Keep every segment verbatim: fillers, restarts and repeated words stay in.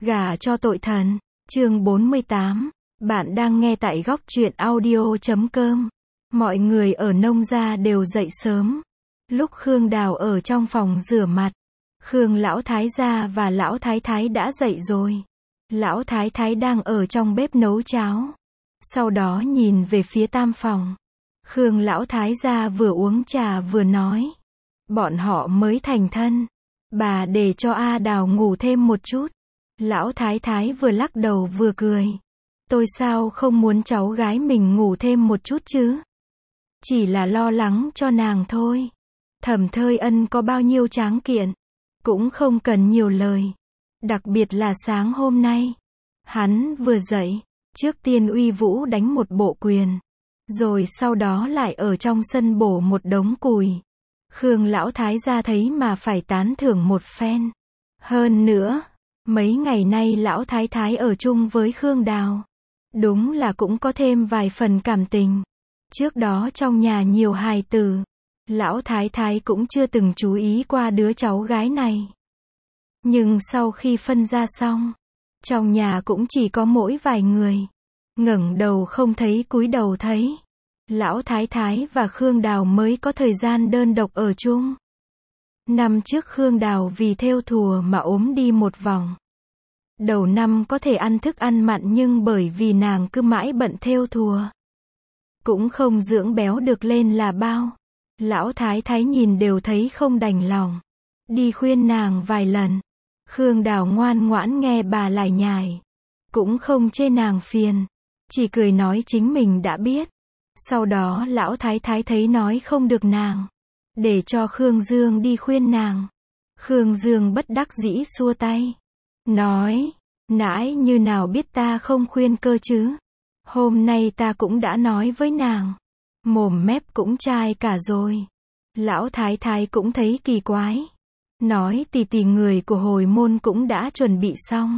Gả cho tội thần. Chương bốn mươi tám. Bạn đang nghe tại góc truyện audio chấm com. Mọi người ở nông gia đều dậy sớm. Lúc Khương Đào ở trong phòng rửa mặt, Khương lão thái gia và lão thái thái đã dậy rồi. Lão thái thái đang ở trong bếp nấu cháo. Sau đó nhìn về phía tam phòng. Khương lão thái gia vừa uống trà vừa nói. Bọn họ mới thành thân. Bà để cho A Đào ngủ thêm một chút. Lão thái thái vừa lắc đầu vừa cười. Tôi sao không muốn cháu gái mình ngủ thêm một chút chứ? Chỉ là lo lắng cho nàng thôi. Thẩm Thơi Ân có bao nhiêu tráng kiện, cũng không cần nhiều lời. Đặc biệt là sáng hôm nay. Hắn vừa dậy, trước tiên uy vũ đánh một bộ quyền. Rồi sau đó lại ở trong sân bổ một đống cùi. Khương lão thái gia thấy mà phải tán thưởng một phen. Hơn nữa, mấy ngày nay lão thái thái ở chung với Khương Đào. Đúng là cũng có thêm vài phần cảm tình. Trước đó trong nhà nhiều hài tử, lão thái thái cũng chưa từng chú ý qua đứa cháu gái này. Nhưng sau khi phân ra xong, trong nhà cũng chỉ có mỗi vài người. Ngẩng đầu không thấy cúi đầu thấy. Lão thái thái và Khương Đào mới có thời gian đơn độc ở chung. Năm trước Khương Đào vì thêu thùa mà ốm đi một vòng. Đầu năm có thể ăn thức ăn mặn nhưng bởi vì nàng cứ mãi bận thêu thùa, cũng không dưỡng béo được lên là bao. Lão thái thái nhìn đều thấy không đành lòng. Đi khuyên nàng vài lần. Khương Đào ngoan ngoãn nghe bà lải nhải. Cũng không chê nàng phiền. Chỉ cười nói chính mình đã biết. Sau đó lão thái thái thấy nói không được nàng, để cho Khương Dương đi khuyên nàng. Khương Dương bất đắc dĩ xua tay. Nói, nãi như nào biết ta không khuyên cơ chứ. Hôm nay ta cũng đã nói với nàng. Mồm mép cũng chai cả rồi. Lão thái thái cũng thấy kỳ quái. Nói tì tì người của hồi môn cũng đã chuẩn bị xong.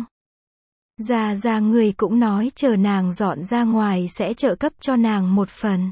Già già người cũng nói chờ nàng dọn ra ngoài sẽ trợ cấp cho nàng một phần.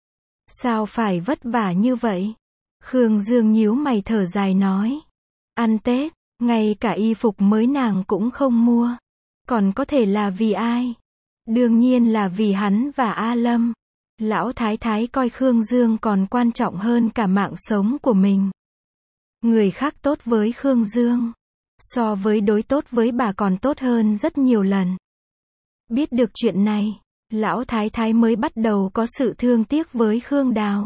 Sao phải vất vả như vậy? Khương Dương nhíu mày thở dài nói. Ăn Tết, ngay cả y phục mới nàng cũng không mua. Còn có thể là vì ai? Đương nhiên là vì hắn và A Lâm. Lão thái thái coi Khương Dương còn quan trọng hơn cả mạng sống của mình. Người khác tốt với Khương Dương, so với đối tốt với bà còn tốt hơn rất nhiều lần. Biết được chuyện này, lão thái thái mới bắt đầu có sự thương tiếc với Khương Đào.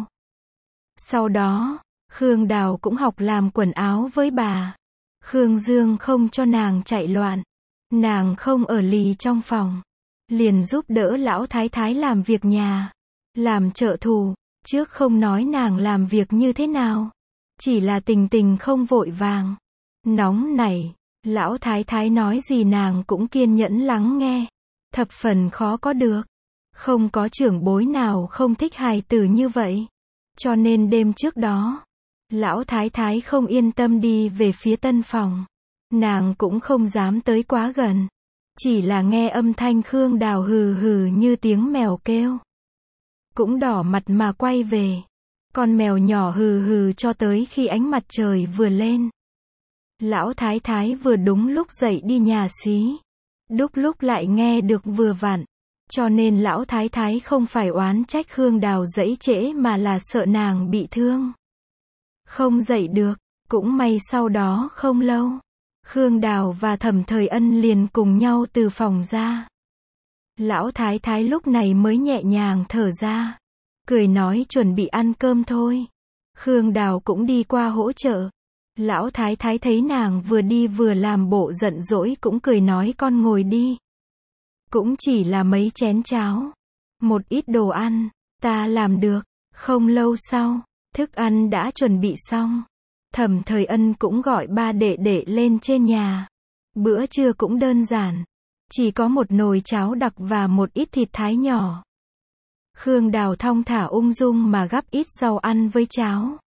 Sau đó, Khương Đào cũng học làm quần áo với bà. Khương Dương không cho nàng chạy loạn. Nàng không ở lì trong phòng. Liền giúp đỡ lão thái thái làm việc nhà. Làm trợ thủ. Trước không nói nàng làm việc như thế nào. Chỉ là tình tình không vội vàng. Nóng nảy. Lão thái thái nói gì nàng cũng kiên nhẫn lắng nghe. Thập phần khó có được. Không có trưởng bối nào không thích hài tử như vậy. Cho nên đêm trước đó, lão thái thái không yên tâm đi về phía tân phòng. Nàng cũng không dám tới quá gần. Chỉ là nghe âm thanh Khương Đào hừ hừ như tiếng mèo kêu. Cũng đỏ mặt mà quay về. Con mèo nhỏ hừ hừ cho tới khi ánh mặt trời vừa lên. Lão thái thái vừa đúng lúc dậy đi nhà xí. Đúc lúc lại nghe được vừa vặn. Cho nên lão thái thái không phải oán trách Khương Đào dậy trễ mà là sợ nàng bị thương. Không dậy được. Cũng may sau đó không lâu, Khương Đào và Thẩm Thời Ân liền cùng nhau từ phòng ra. Lão thái thái lúc này mới nhẹ nhàng thở ra. Cười nói chuẩn bị ăn cơm thôi. Khương Đào cũng đi qua hỗ trợ. Lão thái thái thấy nàng vừa đi vừa làm bộ giận dỗi cũng cười nói con ngồi đi. Cũng chỉ là mấy chén cháo. Một ít đồ ăn. Ta làm được. Không lâu sau, thức ăn đã chuẩn bị xong. Thẩm Thời Ân cũng gọi ba đệ đệ lên trên nhà. Bữa trưa cũng đơn giản. Chỉ có một nồi cháo đặc và một ít thịt thái nhỏ. Khương Đào thong thả ung dung mà gắp ít rau ăn với cháo.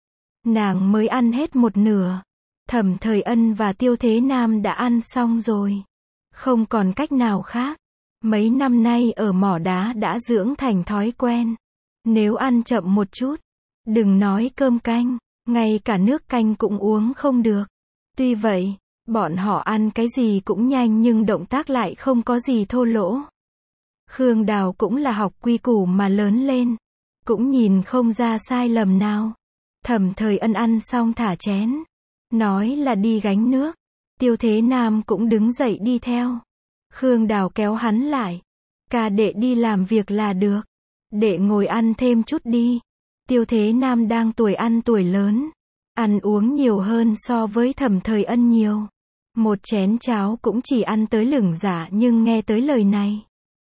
Nàng mới ăn hết một nửa. Thẩm Thời Ân và Tiêu Thế Nam đã ăn xong rồi. Không còn cách nào khác. Mấy năm nay ở mỏ đá đã dưỡng thành thói quen. Nếu ăn chậm một chút, đừng nói cơm canh, ngay cả nước canh cũng uống không được. Tuy vậy, Bọn họ ăn cái gì cũng nhanh nhưng động tác lại không có gì thô lỗ. Khương Đào cũng là học quy củ mà lớn lên, cũng nhìn không ra sai lầm nào. Thẩm Thời Ân ăn xong thả chén, nói là đi gánh nước. Tiêu Thế Nam cũng đứng dậy đi theo. Khương Đào kéo hắn lại. Ca đệ đi làm việc là được. Đệ ngồi ăn thêm chút đi. Tiêu Thế Nam đang tuổi ăn tuổi lớn. Ăn uống nhiều hơn so với Thẩm Thời Ân nhiều. Một chén cháo cũng chỉ ăn tới lửng dạ nhưng nghe tới lời này.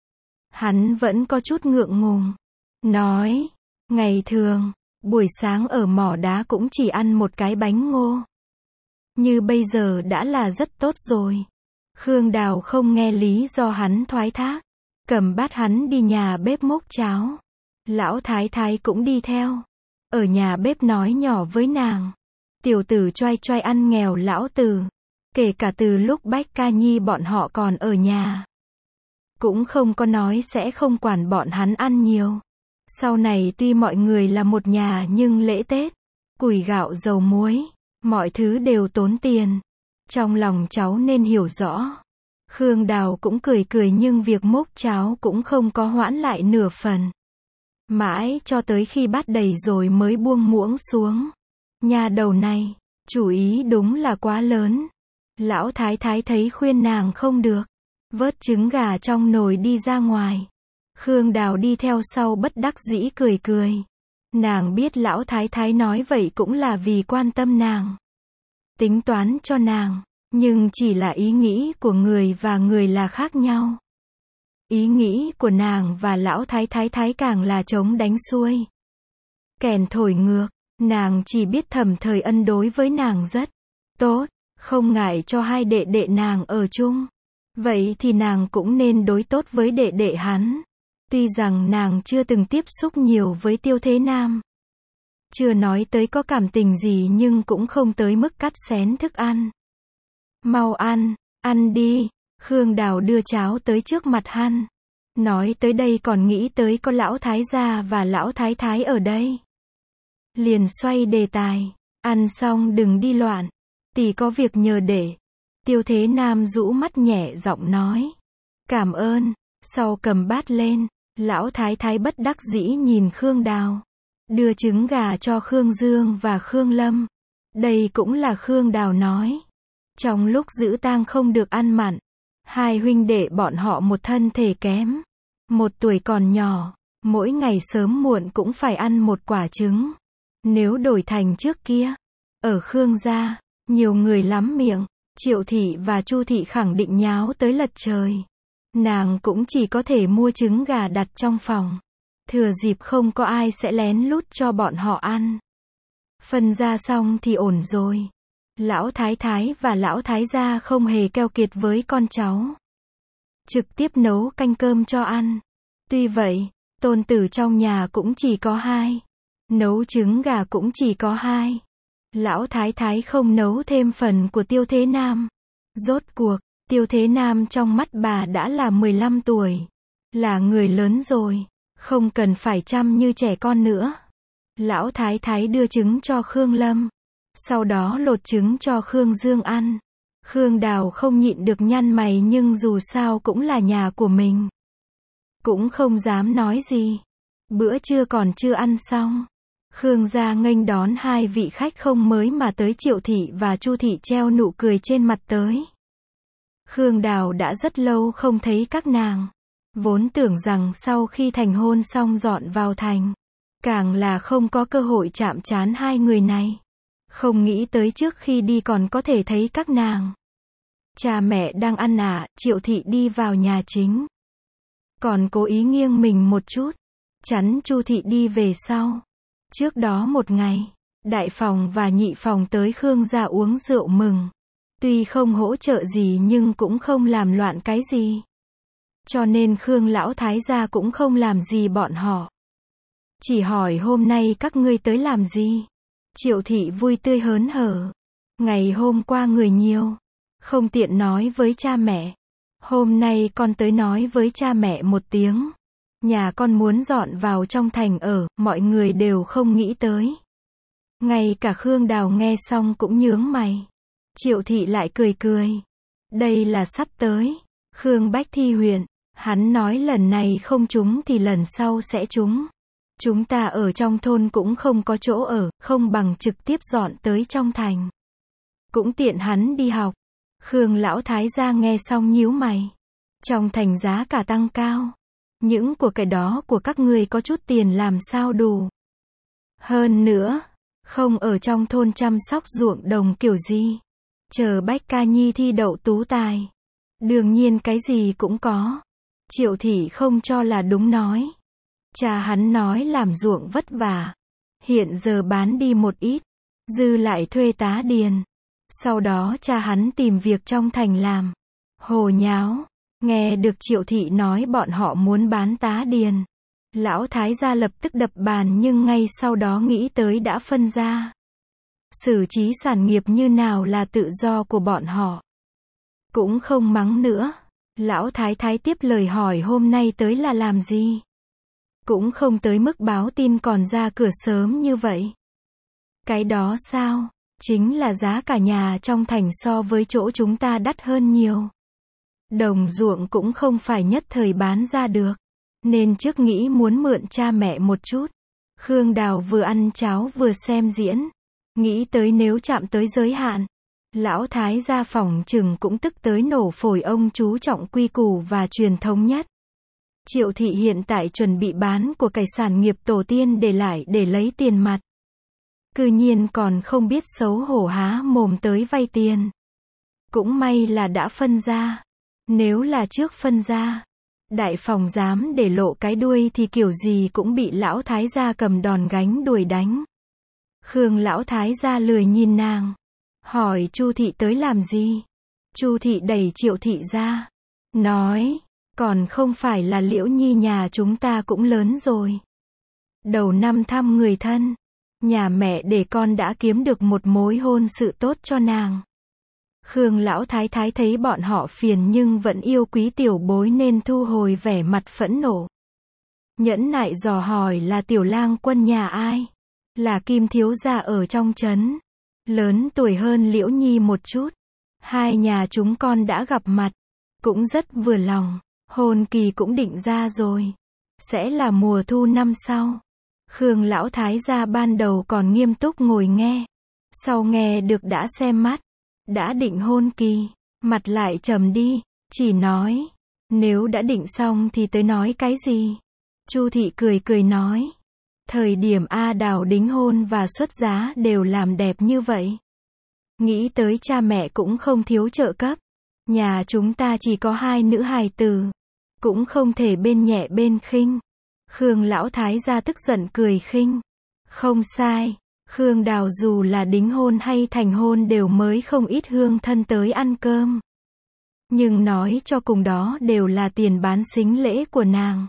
Hắn vẫn có chút ngượng ngùng. Nói, ngày thường, buổi sáng ở mỏ đá cũng chỉ ăn một cái bánh ngô. Như bây giờ đã là rất tốt rồi. Khương Đào không nghe lý do hắn thoái thác. Cầm bát hắn đi nhà bếp múc cháo. Lão Thái Thái cũng đi theo. Ở nhà bếp nói nhỏ với nàng. Tiểu tử choai choai ăn nghèo lão tử. Kể cả từ lúc Bách Ca Nhi bọn họ còn ở nhà. Cũng không có nói sẽ không quản bọn hắn ăn nhiều. Sau này tuy mọi người là một nhà nhưng lễ Tết, củi gạo dầu muối, mọi thứ đều tốn tiền. Trong lòng cháu nên hiểu rõ. Khương Đào cũng cười cười nhưng việc múc cháo cũng không có hoãn lại nửa phần. Mãi cho tới khi bát đầy rồi mới buông muỗng xuống. Nhà đầu này, chủ ý đúng là quá lớn. Lão Thái Thái thấy khuyên nàng không được. Vớt trứng gà trong nồi đi ra ngoài. Khương Đào đi theo sau bất đắc dĩ cười cười. Nàng biết Lão Thái Thái nói vậy cũng là vì quan tâm nàng. Tính toán cho nàng. Nhưng chỉ là ý nghĩ của người và người là khác nhau. Ý nghĩ của nàng và Lão Thái Thái Thái càng là chống đánh xuôi. Kèn thổi ngược. Nàng chỉ biết Thẩm Thời Ân đối với nàng rất tốt. Không ngại cho hai đệ đệ nàng ở chung. Vậy thì nàng cũng nên đối tốt với đệ đệ hắn. Tuy rằng nàng chưa từng tiếp xúc nhiều với Tiêu Thế Nam. Chưa nói tới có cảm tình gì nhưng cũng không tới mức cắt xén thức ăn. Mau ăn, ăn đi. Khương Đào đưa cháo tới trước mặt hắn. Nói tới đây còn nghĩ tới có Lão Thái gia và Lão Thái Thái ở đây. Liền xoay đề tài. Ăn xong đừng đi loạn. Tỷ có việc nhờ để. Tiêu Thế Nam rũ mắt nhẹ giọng nói. Cảm ơn. Sau cầm bát lên. Lão Thái Thái bất đắc dĩ nhìn Khương Đào. Đưa trứng gà cho Khương Dương và Khương Lâm. Đây cũng là Khương Đào nói. Trong lúc giữ tang không được ăn mặn. Hai huynh đệ bọn họ một thân thể kém. Một tuổi còn nhỏ. Mỗi ngày sớm muộn cũng phải ăn một quả trứng. Nếu đổi thành trước kia. Ở Khương gia. Nhiều người lắm miệng. Triệu thị và Chu thị khẳng định nháo tới lật trời. Nàng cũng chỉ có thể mua trứng gà đặt trong phòng. Thừa dịp không có ai sẽ lén lút cho bọn họ ăn. Phân ra xong thì ổn rồi. Lão Thái Thái và Lão Thái gia không hề keo kiệt với con cháu. Trực tiếp nấu canh cơm cho ăn. Tuy vậy, tôn tử trong nhà cũng chỉ có hai. Nấu trứng gà cũng chỉ có hai. Lão Thái Thái không nấu thêm phần của Tiêu Thế Nam. Rốt cuộc, Tiêu Thế Nam trong mắt bà đã là mười lăm tuổi. Là người lớn rồi. Không cần phải chăm như trẻ con nữa. Lão Thái Thái đưa trứng cho Khương Lâm. Sau đó lột trứng cho Khương Dương ăn. Khương Đào không nhịn được nhăn mày nhưng dù sao cũng là nhà của mình. Cũng không dám nói gì. Bữa trưa còn chưa ăn xong. Khương gia nghênh đón hai vị khách không mới mà tới Triệu thị và Chu thị treo nụ cười trên mặt tới. Khương Đào đã rất lâu không thấy các nàng. Vốn tưởng rằng sau khi thành hôn xong dọn vào thành. Càng là không có cơ hội chạm trán hai người này. Không nghĩ tới trước khi đi còn có thể thấy các nàng. Cha mẹ đang ăn à, Triệu thị đi vào nhà chính. Còn cố ý nghiêng mình một chút. Chắn Chu thị đi về sau. Trước đó một ngày, đại phòng và nhị phòng tới Khương gia uống rượu mừng. Tuy không hỗ trợ gì nhưng cũng không làm loạn cái gì. Cho nên Khương Lão Thái gia cũng không làm gì bọn họ. Chỉ hỏi hôm nay các ngươi tới làm gì? Triệu thị vui tươi hớn hở. Ngày hôm qua người nhiều. Không tiện nói với cha mẹ. Hôm nay con tới nói với cha mẹ một tiếng. Nhà con muốn dọn vào trong thành ở, mọi người đều không nghĩ tới. Ngay cả Khương Đào nghe xong cũng nhướng mày. Triệu thị lại cười cười. Đây là sắp tới. Khương Bách thi huyện. Hắn nói lần này không trúng thì lần sau sẽ trúng. Chúng ta ở trong thôn cũng không có chỗ ở, không bằng trực tiếp dọn tới trong thành. Cũng tiện hắn đi học. Khương lão thái gia nghe xong nhíu mày. Trong thành giá cả tăng cao. Những của cái đó của các ngươi có chút tiền làm sao đủ. Hơn nữa, không ở trong thôn chăm sóc ruộng đồng kiểu gì. Chờ Bách Ca Nhi thi đậu tú tài. Đương nhiên cái gì cũng có. Triệu thị không cho là đúng nói. Cha hắn nói làm ruộng vất vả. Hiện giờ bán đi một ít. Dư lại thuê tá điền. Sau đó cha hắn tìm việc trong thành làm. Hồ nháo. Nghe được Triệu thị nói bọn họ muốn bán tá điền. Lão thái gia lập tức đập bàn nhưng ngay sau đó nghĩ tới đã phân ra. Xử trí sản nghiệp như nào là tự do của bọn họ. Cũng không mắng nữa. Lão thái thái tiếp lời hỏi hôm nay tới là làm gì. Cũng không tới mức báo tin còn ra cửa sớm như vậy. Cái đó sao? Chính là giá cả nhà trong thành so với chỗ chúng ta đắt hơn nhiều. Đồng ruộng cũng không phải nhất thời bán ra được. Nên trước nghĩ muốn mượn cha mẹ một chút. Khương Đào vừa ăn cháo vừa xem diễn. Nghĩ tới nếu chạm tới giới hạn. Lão thái gia phỏng chừng cũng tức tới nổ phổi, ông chú trọng quy củ và truyền thống nhất. Triệu thị hiện tại chuẩn bị bán của cải sản nghiệp tổ tiên để lại để lấy tiền mặt. Cư nhiên còn không biết xấu hổ há mồm tới vay tiền. Cũng may là đã phân ra. Nếu là trước phân ra, đại phòng dám để lộ cái đuôi thì kiểu gì cũng bị lão thái gia cầm đòn gánh đuổi đánh. Khương lão thái gia lười nhìn nàng. Hỏi Chu thị tới làm gì? Chu thị đẩy Triệu thị ra. Nói, còn không phải là Liễu Nhi nhà chúng ta cũng lớn rồi. Đầu năm thăm người thân. Nhà mẹ để con đã kiếm được một mối hôn sự tốt cho nàng. Khương lão thái thái thấy bọn họ phiền nhưng vẫn yêu quý tiểu bối nên thu hồi vẻ mặt phẫn nộ. Nhẫn nại dò hỏi là tiểu lang quân nhà ai? Là Kim thiếu gia ở trong trấn. Lớn tuổi hơn Liễu Nhi một chút. Hai nhà chúng con đã gặp mặt. Cũng rất vừa lòng. Hôn kỳ cũng định ra rồi. Sẽ là mùa thu năm sau. Khương lão thái gia ban đầu còn nghiêm túc ngồi nghe. Sau nghe được đã xem mắt. Đã định hôn kỳ. Mặt lại trầm đi. Chỉ nói. Nếu đã định xong thì tới nói cái gì? Chu thị cười cười nói. Thời điểm A Đào đính hôn và xuất giá đều làm đẹp như vậy. Nghĩ tới cha mẹ cũng không thiếu trợ cấp. Nhà chúng ta chỉ có hai nữ hài tử. Cũng không thể bên nhẹ bên khinh. Khương lão thái gia tức giận cười khinh. Không sai. Khương Đào dù là đính hôn hay thành hôn đều mới không ít hương thân tới ăn cơm. Nhưng nói cho cùng đó đều là tiền bán sính lễ của nàng.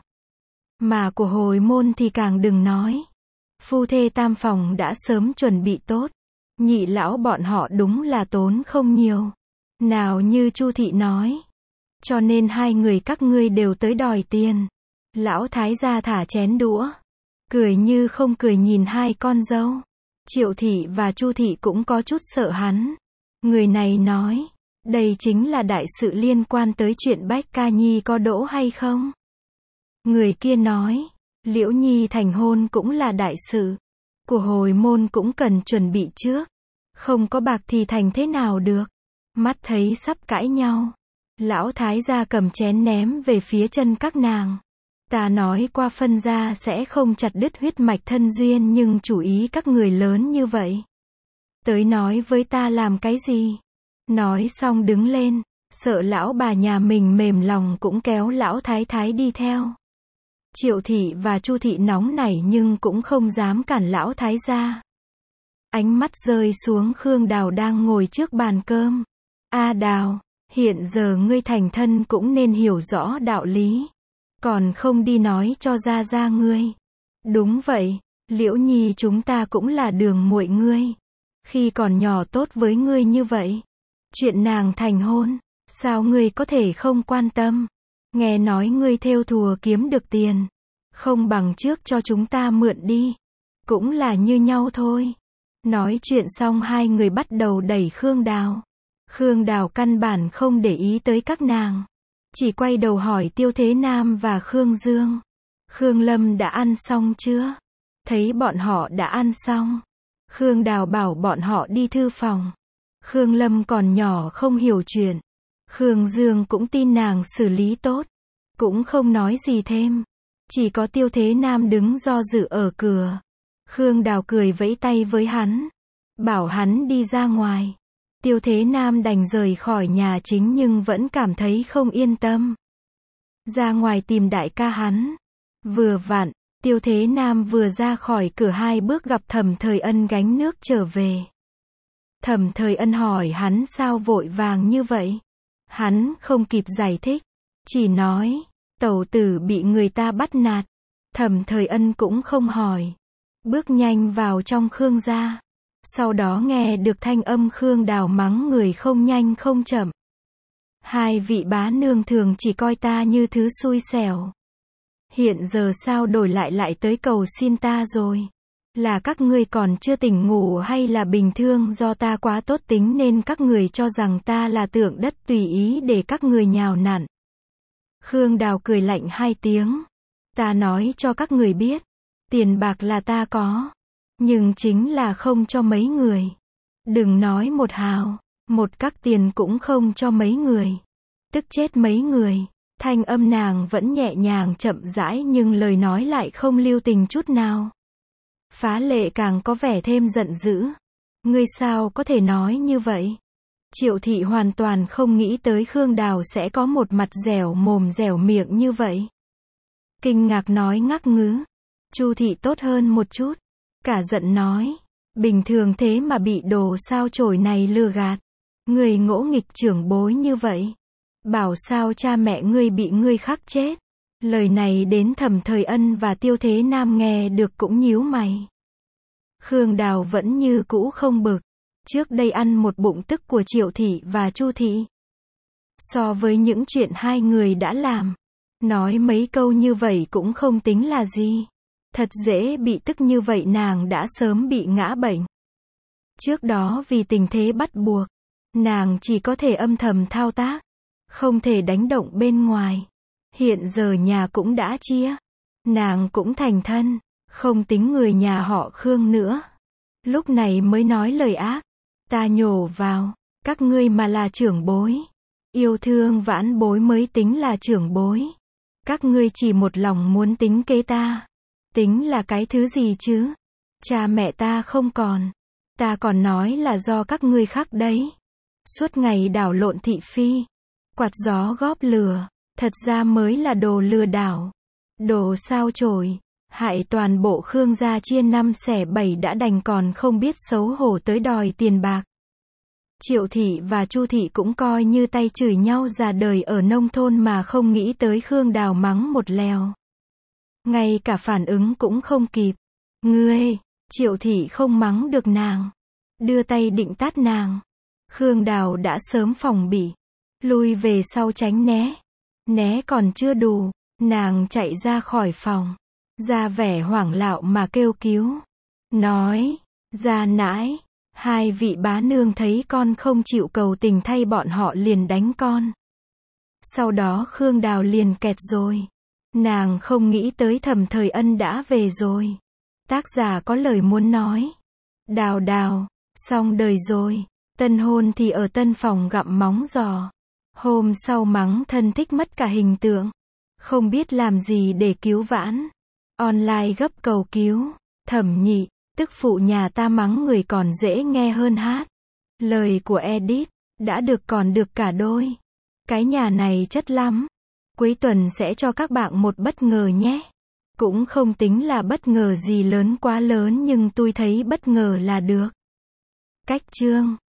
Mà của hồi môn thì càng đừng nói. Phu thê tam phòng đã sớm chuẩn bị tốt. Nhị lão bọn họ đúng là tốn không nhiều. Nào như Chu thị nói. Cho nên hai người các ngươi đều tới đòi tiền. Lão thái gia thả chén đũa. Cười như không cười nhìn hai con dâu. Triệu thị và Chu thị cũng có chút sợ hắn. Người này nói. Đây chính là đại sự liên quan tới chuyện Bách Ca Nhi có đỗ hay không. Người kia nói. Liễu Nhi thành hôn cũng là đại sự. Của hồi môn cũng cần chuẩn bị trước. Không có bạc thì thành thế nào được. Mắt thấy sắp cãi nhau. Lão thái gia cầm chén ném về phía chân các nàng. Ta nói qua phân ra sẽ không chặt đứt huyết mạch thân duyên nhưng chủ ý các người lớn như vậy. Tới nói với ta làm cái gì? Nói xong đứng lên. Sợ lão bà nhà mình mềm lòng cũng kéo lão thái thái đi theo. Triệu thị và Chu thị nóng nảy nhưng cũng không dám cản lão thái gia. Ánh mắt rơi xuống Khương Đào đang ngồi trước bàn cơm. A Đào, hiện giờ ngươi thành thân cũng nên hiểu rõ đạo lý. Còn không đi nói cho gia gia ngươi. Đúng vậy, Liễu Nhi chúng ta cũng là đường muội ngươi. Khi còn nhỏ tốt với ngươi như vậy. Chuyện nàng thành hôn, sao ngươi có thể không quan tâm? Nghe nói ngươi thêu thùa kiếm được tiền. Không bằng trước cho chúng ta mượn đi. Cũng là như nhau thôi. Nói chuyện xong hai người bắt đầu đẩy Khương Đào. Khương Đào căn bản không để ý tới các nàng. Chỉ quay đầu hỏi Tiêu Thế Nam và Khương Dương. Khương Lâm đã ăn xong chưa? Thấy bọn họ đã ăn xong. Khương Đào bảo bọn họ đi thư phòng. Khương Lâm còn nhỏ không hiểu chuyện. Khương Dương cũng tin nàng xử lý tốt. Cũng không nói gì thêm. Chỉ có Tiêu Thế Nam đứng do dự ở cửa. Khương Đào cười vẫy tay với hắn. Bảo hắn đi ra ngoài. Tiêu Thế Nam đành rời khỏi nhà chính nhưng vẫn cảm thấy không yên tâm. Ra ngoài tìm đại ca hắn. Vừa vặn, Tiêu Thế Nam vừa ra khỏi cửa hai bước gặp Thẩm Thời Ân gánh nước trở về. Thẩm Thời Ân hỏi hắn sao vội vàng như vậy. Hắn không kịp giải thích. Chỉ nói, tẩu tử bị người ta bắt nạt. Thẩm Thời Ân cũng không hỏi. Bước nhanh vào trong Khương gia. Sau đó nghe được thanh âm Khương Đào mắng người không nhanh không chậm. Hai vị bá nương thường chỉ coi ta như thứ xui xẻo. Hiện giờ sao đổi lại lại tới cầu xin ta rồi? Là các ngươi còn chưa tỉnh ngủ hay là bình thường do ta quá tốt tính nên các người cho rằng ta là tượng đất tùy ý để các người nhào nặn? Khương Đào cười lạnh hai tiếng. Ta nói cho các người biết. Tiền bạc là ta có. Nhưng chính là không cho mấy người. Đừng nói một hào. Một các tiền cũng không cho mấy người. Tức chết mấy người. Thanh âm nàng vẫn nhẹ nhàng chậm rãi nhưng lời nói lại không lưu tình chút nào. Phá Lệ càng có vẻ thêm giận dữ. Ngươi sao có thể nói như vậy? Triệu Thị hoàn toàn không nghĩ tới Khương Đào sẽ có một mặt dẻo mồm dẻo miệng như vậy. Kinh ngạc nói ngắc ngứ. Chu Thị tốt hơn một chút. Cả giận nói. Bình thường thế mà bị đồ sao chổi này lừa gạt. Người ngỗ nghịch trưởng bối như vậy. Bảo sao cha mẹ ngươi bị ngươi khắc chết. Lời này đến Thẩm Thời Ân và Tiêu Thế Nam nghe được cũng nhíu mày. Khương Đào vẫn như cũ không bực. Trước đây ăn một bụng tức của Triệu Thị và Chu Thị. So với những chuyện hai người đã làm. Nói mấy câu như vậy cũng không tính là gì. Thật dễ bị tức như vậy nàng đã sớm bị ngã bệnh. Trước đó vì tình thế bắt buộc. Nàng chỉ có thể âm thầm thao tác. Không thể đánh động bên ngoài. Hiện giờ nhà cũng đã chia. Nàng cũng thành thân. Không tính người nhà họ Khương nữa. Lúc này mới nói lời ác. Ta nhổ vào. Các ngươi mà là trưởng bối. Yêu thương vãn bối mới tính là trưởng bối. Các ngươi chỉ một lòng muốn tính kế ta. Tính là cái thứ gì chứ? Cha mẹ ta không còn. Ta còn nói là do các ngươi khác đấy. Suốt ngày đảo lộn thị phi. Quạt gió góp lừa. Thật ra mới là đồ lừa đảo. Đồ sao chổi. Hại toàn bộ Khương gia chia năm xẻ bảy đã đành còn không biết xấu hổ tới đòi tiền bạc. Triệu Thị và Chu Thị cũng coi như tay chửi nhau già đời ở nông thôn mà không nghĩ tới Khương Đào mắng một lèo. Ngay cả phản ứng cũng không kịp. Ngươi, Triệu Thị không mắng được nàng. Đưa tay định tát nàng. Khương Đào đã sớm phòng bị. Lui về sau tránh né. Né còn chưa đủ. Nàng chạy ra khỏi phòng. Ra vẻ hoảng loạn mà kêu cứu. Nói, gia nãi, hai vị bá nương thấy con không chịu cầu tình thay bọn họ liền đánh con. Sau đó Khương Đào liền kẹt rồi. Nàng không nghĩ tới Thẩm Thời Ân đã về rồi. Tác giả có lời muốn nói. Đào đào, xong đời rồi. Tân hôn thì ở tân phòng gặm móng giò. Hôm sau mắng thân thích mất cả hình tượng. Không biết làm gì để cứu vãn. Online gấp cầu cứu. Thẩm Nhị, tức phụ nhà ta mắng người còn dễ nghe hơn hát. Lời của Edit, đã được còn được cả đôi. Cái nhà này chất lắm. Cuối tuần sẽ cho các bạn một bất ngờ nhé. Cũng không tính là bất ngờ gì lớn quá lớn nhưng tôi thấy bất ngờ là được. Cách chương